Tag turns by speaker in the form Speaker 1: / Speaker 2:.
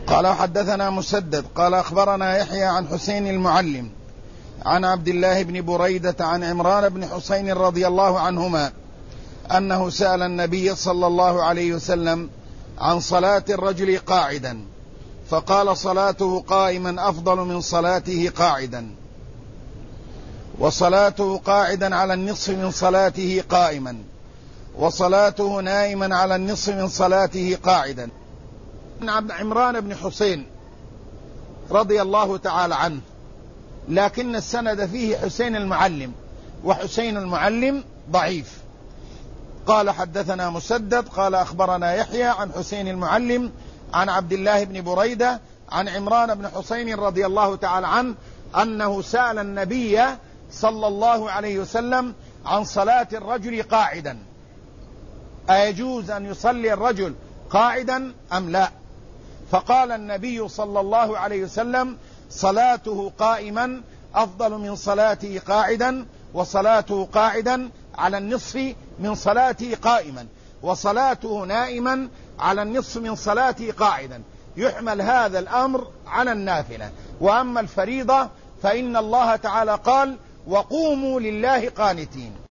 Speaker 1: قال حدثنا مسدد قال أخبرنا يحيى عن حسين المعلم عن عبد الله بن بريدة عن عمران بن حسين رضي الله عنهما أنه سأل النبي صلى الله عليه وسلم عن صلاة الرجل قاعدا فقال صلاته قائما أفضل من صلاته قاعدا، وصلاته قاعدا على النصف من صلاته قائما، وصلاته نائما على النصف من صلاته قاعدا. عن عمران بن حسين رضي الله تعالى عنه، لكن السند فيه حسين المعلم، وحسين المعلم ضعيف. قال حدثنا مسدد قال أخبرنا يحيى عن حسين المعلم عن عبد الله بن بريدة عن عمران بن حسين رضي الله تعالى عنه أنه سأل النبي صلى الله عليه وسلم عن صلاة الرجل قاعدا، أيجوز أن يصلي الرجل قاعدا أم لا؟ فقال النبي صلى الله عليه وسلم صلاته قائما أفضل من صلاته قاعدا، وصلاته قاعدا على النصف من صلاته قائما، وصلاته نائما على النصف من صلاته قاعدا. يحمل هذا الأمر على النافلة. وأما الفريضة فإن الله تعالى قال وقوموا لله قانتين.